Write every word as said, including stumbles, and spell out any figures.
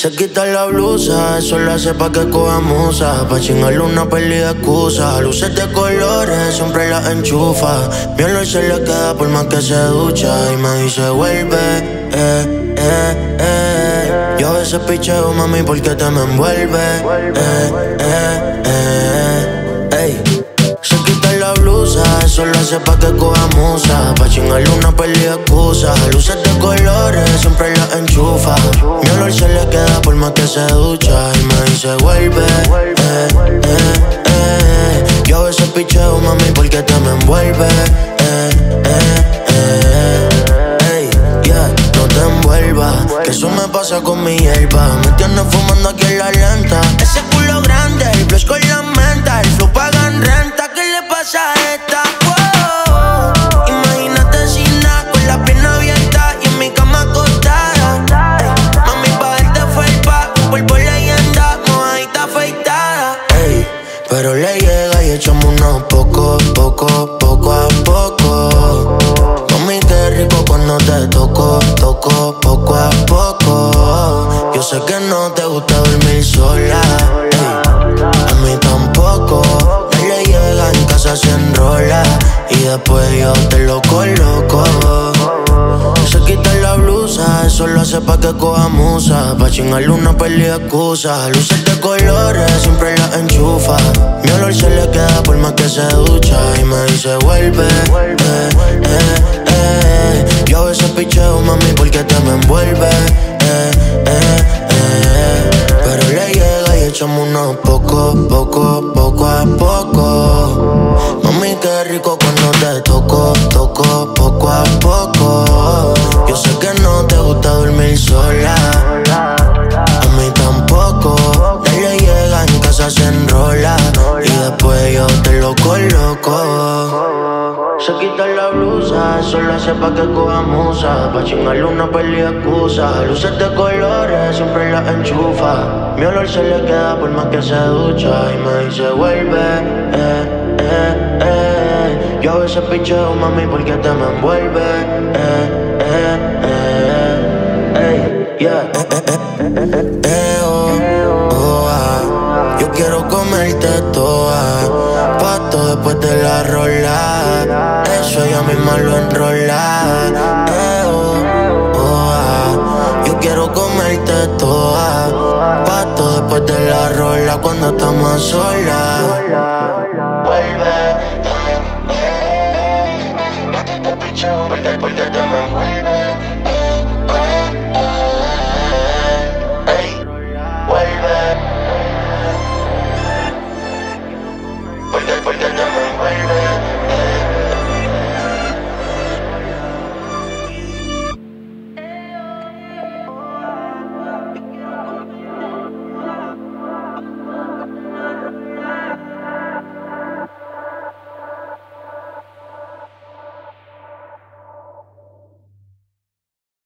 Se quita la blusa, eso lo hace pa' que coja musa. Pa' chingarle una peli de excusa. Luces de colores, siempre las enchufa. Mi olor se le queda por más que se ducha. Y me dice vuelve, eh, eh, eh. Yo a veces picheo, mami, porque te me envuelve, eh, eh, eh. Ey. Se quita la blusa, eso lo hace pa' que coja musa. Pa' chingarle una peli de excusa. Luces de colores, siempre las enchufa. Mi olor se le queda por más que se ducha. Y me dice vuelve, eh, eh, eh. Yo a veces picheo, mami, porque te me envuelve, eh, eh, eh. Ey, yeah, no te envuelvas, que eso me pasa con mi hierba. Me tienes fumando aquí en la lenta. Ese culo grande, el blush con la menta. El flow pagan renta, ¿qué le pasa a esta? Wow. Imagínate sin nada, con la pierna abierta y en mi cama acostada. Mami, pa' darte felpa, polvo leyenda, mojadita afeitada. Ey, pero le llega y echamos unos poco, poco, poco a poco. Mami, qué rico cuando te toco, toco, poco a poco. Yo sé que no te gusta dormir sola, ey, a mí tampoco. Dale, llega en casa, se enrola y después yo te lo coloco. Se quita la blusa, eso lo hace pa' que coja musa. Pa' chingarle una peli de excusa. Luces de colores, siempre las enchufa. Mi olor se le queda por más que se ducha. Y me dice vuelve, eh, eh, eh. Yo a veces picheo, mami, porque te me envuelve, eh, eh, eh. Pero le llega y echamos unos poco, poco, poco a poco. Mami, qué rico cuando te toco, toco, poco a poco. Yo sé que no te gusta dormir sola, a mí tampoco. Dale, llega en casa, se enrola y después yo te lo coloco. Se quita la blusa, eso lo hace pa' que coja musa. Pa' chingarle una peli de excusa. Luces de colores, siempre las enchufa. Mi olor se le queda por más que se ducha. Y me dice vuelve, eh, eh, eh. Yo a veces picheo, mami, porque te me envuelve, eh, eh, eh. Ey, yeah, eh, eh, eh, eh, eh, oh, oh, ah. Yo quiero comerte toda, pato después de la rola. Eso ella misma lo enrola, eh, oh, oh, ah. Yo quiero comerte toda, pato después de la rola cuando estamos solas.